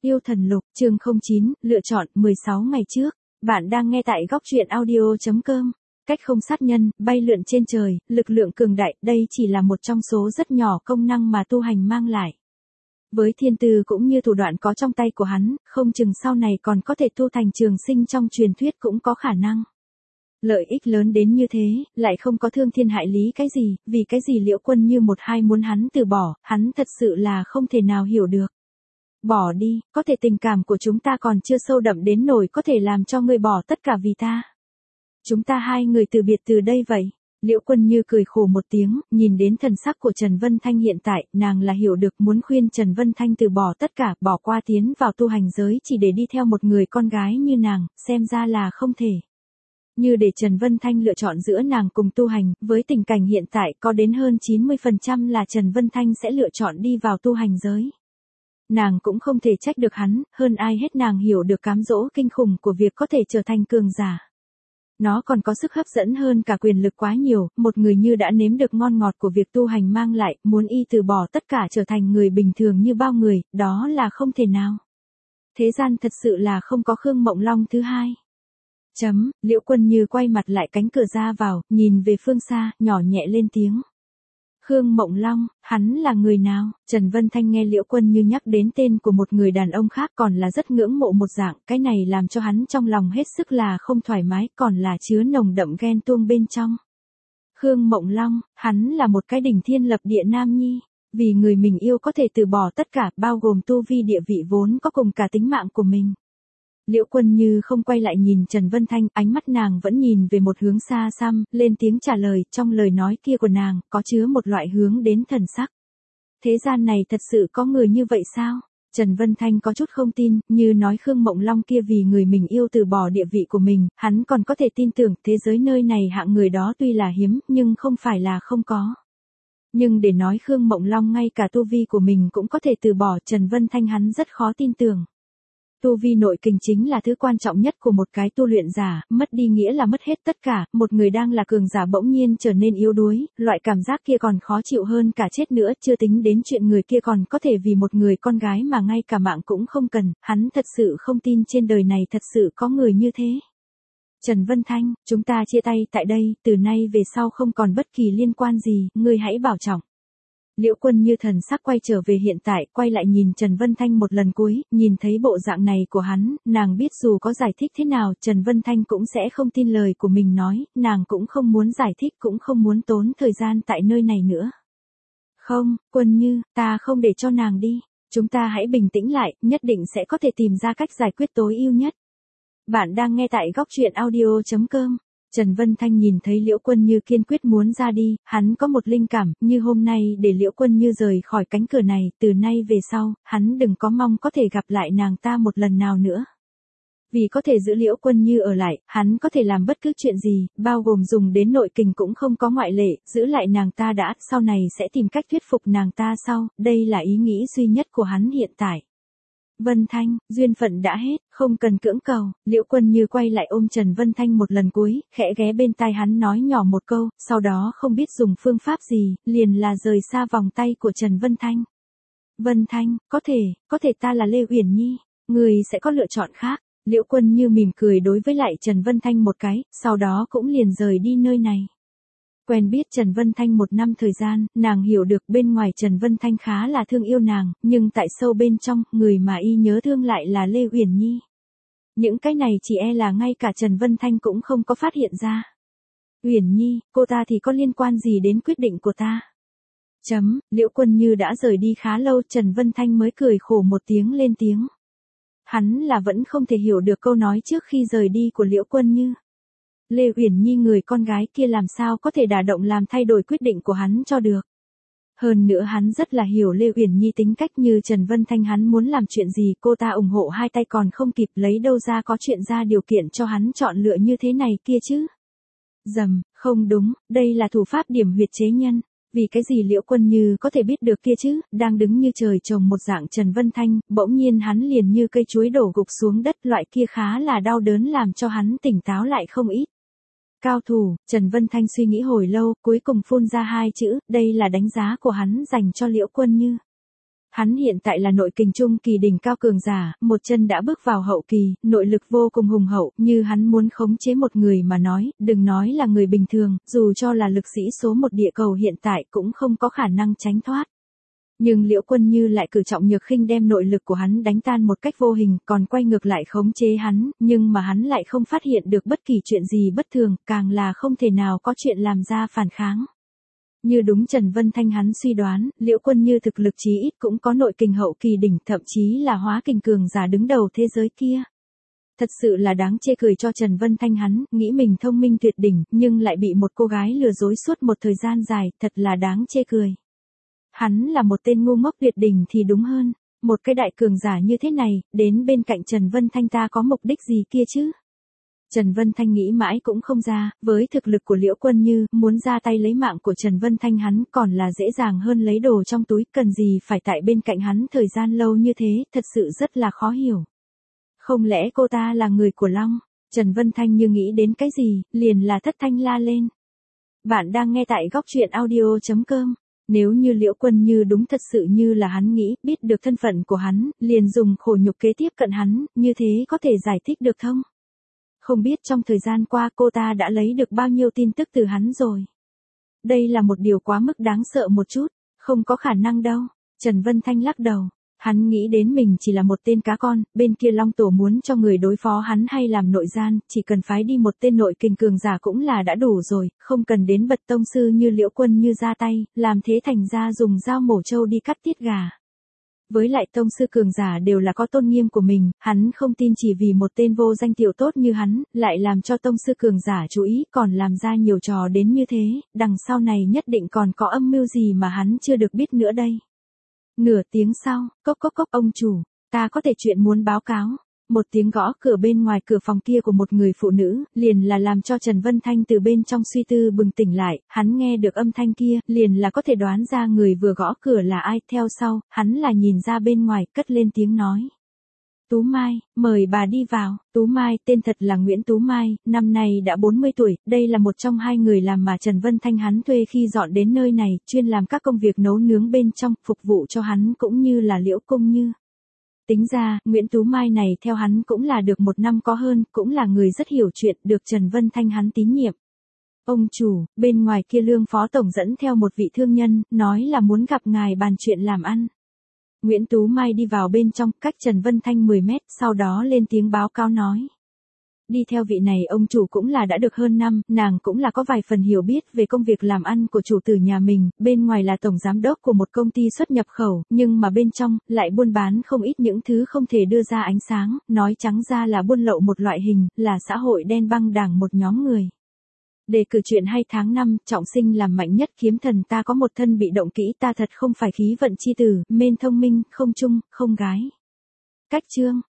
Yêu thần lục, chương 09, lựa chọn, 16 ngày trước. Bạn đang nghe tại góc truyện audio.com. Cách không sát nhân, bay lượn trên trời, lực lượng cường đại, đây chỉ là một trong số rất nhỏ công năng mà tu hành mang lại. Với thiên tư cũng như thủ đoạn có trong tay của hắn, không chừng sau này còn có thể tu thành trường sinh trong truyền thuyết cũng có khả năng. Lợi ích lớn đến như thế, lại không có thương thiên hại lý cái gì, vì cái gì Liễu Quân Như một hai muốn hắn từ bỏ, hắn thật sự là không thể nào hiểu được. Bỏ đi, có thể tình cảm của chúng ta còn chưa sâu đậm đến nỗi có thể làm cho ngươi bỏ tất cả vì ta. Chúng ta hai người từ biệt từ đây vậy. Liễu Quân Như cười khổ một tiếng, nhìn đến thần sắc của Trần Vân Thanh hiện tại, nàng là hiểu được muốn khuyên Trần Vân Thanh từ bỏ tất cả, bỏ qua tiến vào tu hành giới chỉ để đi theo một người con gái như nàng, xem ra là không thể. Như để Trần Vân Thanh lựa chọn giữa nàng cùng tu hành, với tình cảnh hiện tại có đến hơn 90% là Trần Vân Thanh sẽ lựa chọn đi vào tu hành giới. Nàng cũng không thể trách được hắn, hơn ai hết nàng hiểu được cám dỗ kinh khủng của việc có thể trở thành cường giả. Nó còn có sức hấp dẫn hơn cả quyền lực quá nhiều, một người như đã nếm được ngon ngọt của việc tu hành mang lại, muốn y từ bỏ tất cả trở thành người bình thường như bao người, đó là không thể nào. Thế gian thật sự là không có Khương Mộng Long thứ hai. Liễu Quân Như quay mặt lại cánh cửa ra vào, nhìn về phương xa, nhỏ nhẹ lên tiếng. Khương Mộng Long, hắn là người nào? Trần Vân Thanh nghe Liễu Quân Như nhắc đến tên của một người đàn ông khác còn là rất ngưỡng mộ một dạng, cái này làm cho hắn trong lòng hết sức là không thoải mái, còn là chứa nồng đậm ghen tuông bên trong. Khương Mộng Long, hắn là một cái đỉnh thiên lập địa nam nhi, vì người mình yêu có thể từ bỏ tất cả, bao gồm tu vi địa vị vốn có cùng cả tính mạng của mình. Liễu Quân Như không quay lại nhìn Trần Vân Thanh, ánh mắt nàng vẫn nhìn về một hướng xa xăm, lên tiếng trả lời, trong lời nói kia của nàng, có chứa một loại hướng đến thần sắc. Thế gian này thật sự có người như vậy sao? Trần Vân Thanh có chút không tin, như nói Khương Mộng Long kia vì người mình yêu từ bỏ địa vị của mình, hắn còn có thể tin tưởng thế giới nơi này hạng người đó tuy là hiếm, nhưng không phải là không có. Nhưng để nói Khương Mộng Long ngay cả tu vi của mình cũng có thể từ bỏ, Trần Vân Thanh hắn rất khó tin tưởng. Tu vi nội kình chính là thứ quan trọng nhất của một cái tu luyện giả, mất đi nghĩa là mất hết tất cả, một người đang là cường giả bỗng nhiên trở nên yếu đuối, loại cảm giác kia còn khó chịu hơn cả chết nữa, chưa tính đến chuyện người kia còn có thể vì một người con gái mà ngay cả mạng cũng không cần, hắn thật sự không tin trên đời này thật sự có người như thế. Trần Vân Thanh, chúng ta chia tay tại đây, từ nay về sau không còn bất kỳ liên quan gì, ngươi hãy bảo trọng. Liễu Quân Như thần sắc quay trở về hiện tại, quay lại nhìn Trần Vân Thanh một lần cuối, nhìn thấy bộ dạng này của hắn, nàng biết dù có giải thích thế nào, Trần Vân Thanh cũng sẽ không tin lời của mình nói, nàng cũng không muốn giải thích cũng không muốn tốn thời gian tại nơi này nữa. Không, Quân Như, ta không để cho nàng đi, chúng ta hãy bình tĩnh lại, nhất định sẽ có thể tìm ra cách giải quyết tối ưu nhất. Bạn đang nghe tại góc truyện audio.com. Trần Vân Thanh nhìn thấy Liễu Quân Như kiên quyết muốn ra đi, hắn có một linh cảm, như hôm nay để Liễu Quân Như rời khỏi cánh cửa này, từ nay về sau, hắn đừng có mong có thể gặp lại nàng ta một lần nào nữa. Vì có thể giữ Liễu Quân Như ở lại, hắn có thể làm bất cứ chuyện gì, bao gồm dùng đến nội kình cũng không có ngoại lệ, giữ lại nàng ta đã, sau này sẽ tìm cách thuyết phục nàng ta sau, đây là ý nghĩ duy nhất của hắn hiện tại. Vân Thanh, duyên phận đã hết, không cần cưỡng cầu, Liễu Quân Như quay lại ôm Trần Vân Thanh một lần cuối, khẽ ghé bên tai hắn nói nhỏ một câu, sau đó không biết dùng phương pháp gì, liền là rời xa vòng tay của Trần Vân Thanh. Vân Thanh, có thể ta là Lê Uyển Nhi, người sẽ có lựa chọn khác, Liễu Quân Như mỉm cười đối với lại Trần Vân Thanh một cái, sau đó cũng liền rời đi nơi này. Quen biết Trần Vân Thanh một năm thời gian, nàng hiểu được bên ngoài Trần Vân Thanh khá là thương yêu nàng, nhưng tại sâu bên trong, người mà y nhớ thương lại là Lê Uyển Nhi. Những cái này chỉ e là ngay cả Trần Vân Thanh cũng không có phát hiện ra. Uyển Nhi, cô ta thì có liên quan gì đến quyết định của ta? Liễu Quân Như đã rời đi khá lâu, Trần Vân Thanh mới cười khổ một tiếng lên tiếng. Hắn là vẫn không thể hiểu được câu nói trước khi rời đi của Liễu Quân Như. Lê Uyển Nhi người con gái kia làm sao có thể đả động làm thay đổi quyết định của hắn cho được. Hơn nữa hắn rất là hiểu Lê Uyển Nhi tính cách, như Trần Vân Thanh hắn muốn làm chuyện gì cô ta ủng hộ hai tay còn không kịp, lấy đâu ra có chuyện ra điều kiện cho hắn chọn lựa như thế này kia chứ. Không đúng, đây là thủ pháp điểm huyệt chế nhân. Vì cái gì Liễu Quân Như có thể biết được kia chứ, đang đứng như trời trồng một dạng Trần Vân Thanh, bỗng nhiên hắn liền như cây chuối đổ gục xuống đất, loại kia khá là đau đớn làm cho hắn tỉnh táo lại không ít. Cao thủ, Trần Vân Thanh suy nghĩ hồi lâu, cuối cùng phun ra hai chữ, đây là đánh giá của hắn dành cho Liễu Quân Như. Hắn hiện tại là nội kình trung kỳ đỉnh cao cường giả, một chân đã bước vào hậu kỳ, nội lực vô cùng hùng hậu, như hắn muốn khống chế một người mà nói, đừng nói là người bình thường, dù cho là lực sĩ số một địa cầu hiện tại cũng không có khả năng tránh thoát. Nhưng Liễu Quân Như lại cử trọng nhược khinh đem nội lực của hắn đánh tan một cách vô hình, còn quay ngược lại khống chế hắn, nhưng mà hắn lại không phát hiện được bất kỳ chuyện gì bất thường, càng là không thể nào có chuyện làm ra phản kháng. Như đúng Trần Vân Thanh hắn suy đoán, Liễu Quân Như thực lực chí ít cũng có nội kình hậu kỳ đỉnh, thậm chí là hóa kình cường giả đứng đầu thế giới kia. Thật sự là đáng chê cười cho Trần Vân Thanh hắn, nghĩ mình thông minh tuyệt đỉnh, nhưng lại bị một cô gái lừa dối suốt một thời gian dài, thật là đáng chê cười. Hắn là một tên ngu ngốc tuyệt đỉnh thì đúng hơn, một cái đại cường giả như thế này, đến bên cạnh Trần Vân Thanh ta có mục đích gì kia chứ? Trần Vân Thanh nghĩ mãi cũng không ra, với thực lực của Liễu Quân Như, muốn ra tay lấy mạng của Trần Vân Thanh hắn còn là dễ dàng hơn lấy đồ trong túi, cần gì phải tại bên cạnh hắn thời gian lâu như thế, thật sự rất là khó hiểu. Không lẽ cô ta là người của Long? Trần Vân Thanh như nghĩ đến cái gì, liền là thất thanh la lên. Bạn đang nghe tại góc truyện audio.com. Nếu như Liễu Quân Như đúng thật sự như là hắn nghĩ, biết được thân phận của hắn, liền dùng khổ nhục kế tiếp cận hắn, như thế có thể giải thích được không? Không biết trong thời gian qua cô ta đã lấy được bao nhiêu tin tức từ hắn rồi. Đây là một điều quá mức đáng sợ một chút, không có khả năng đâu. Trần Vân Thanh lắc đầu. Hắn nghĩ đến mình chỉ là một tên cá con, bên kia Long Tổ muốn cho người đối phó hắn hay làm nội gian, chỉ cần phái đi một tên nội kình cường giả cũng là đã đủ rồi, không cần đến bậc tông sư như Liễu Quân Như ra tay, làm thế thành ra dùng dao mổ trâu đi cắt tiết gà. Với lại tông sư cường giả đều là có tôn nghiêm của mình, hắn không tin chỉ vì một tên vô danh tiểu tốt như hắn, lại làm cho tông sư cường giả chú ý còn làm ra nhiều trò đến như thế, đằng sau này nhất định còn có âm mưu gì mà hắn chưa được biết nữa đây. Nửa tiếng sau, cốc cốc cốc ông chủ, ta có thể chuyện muốn báo cáo. Một tiếng gõ cửa bên ngoài cửa phòng kia của một người phụ nữ, liền là làm cho Trần Vân Thanh từ bên trong suy tư bừng tỉnh lại, hắn nghe được âm thanh kia, liền là có thể đoán ra người vừa gõ cửa là ai, theo sau, hắn là nhìn ra bên ngoài, cất lên tiếng nói. Tú Mai, mời bà đi vào. Tú Mai, tên thật là Nguyễn Tú Mai, năm nay đã 40 tuổi, đây là một trong hai người làm mà Trần Vân Thanh hắn thuê khi dọn đến nơi này, chuyên làm các công việc nấu nướng bên trong, phục vụ cho hắn cũng như là Liễu Công Như. Tính ra, Nguyễn Tú Mai này theo hắn cũng là được một năm có hơn, cũng là người rất hiểu chuyện, được Trần Vân Thanh hắn tín nhiệm. Ông chủ, bên ngoài kia Lương Phó Tổng dẫn theo một vị thương nhân, nói là muốn gặp ngài bàn chuyện làm ăn. Nguyễn Tú Mai đi vào bên trong, cách Trần Vân Thanh 10 mét, sau đó lên tiếng báo cáo nói. Đi theo vị này ông chủ cũng là đã được hơn năm, nàng cũng là có vài phần hiểu biết về công việc làm ăn của chủ tử nhà mình, bên ngoài là tổng giám đốc của một công ty xuất nhập khẩu, nhưng mà bên trong, lại buôn bán không ít những thứ không thể đưa ra ánh sáng, nói trắng ra là buôn lậu một loại hình, là xã hội đen băng đảng một nhóm người. Đề cử chuyện hay tháng 5, trọng sinh làm mạnh nhất kiếm thần ta có một thân bị động kỹ ta thật không phải khí vận chi tử, mên thông minh, không trung, không gái. Cách chương.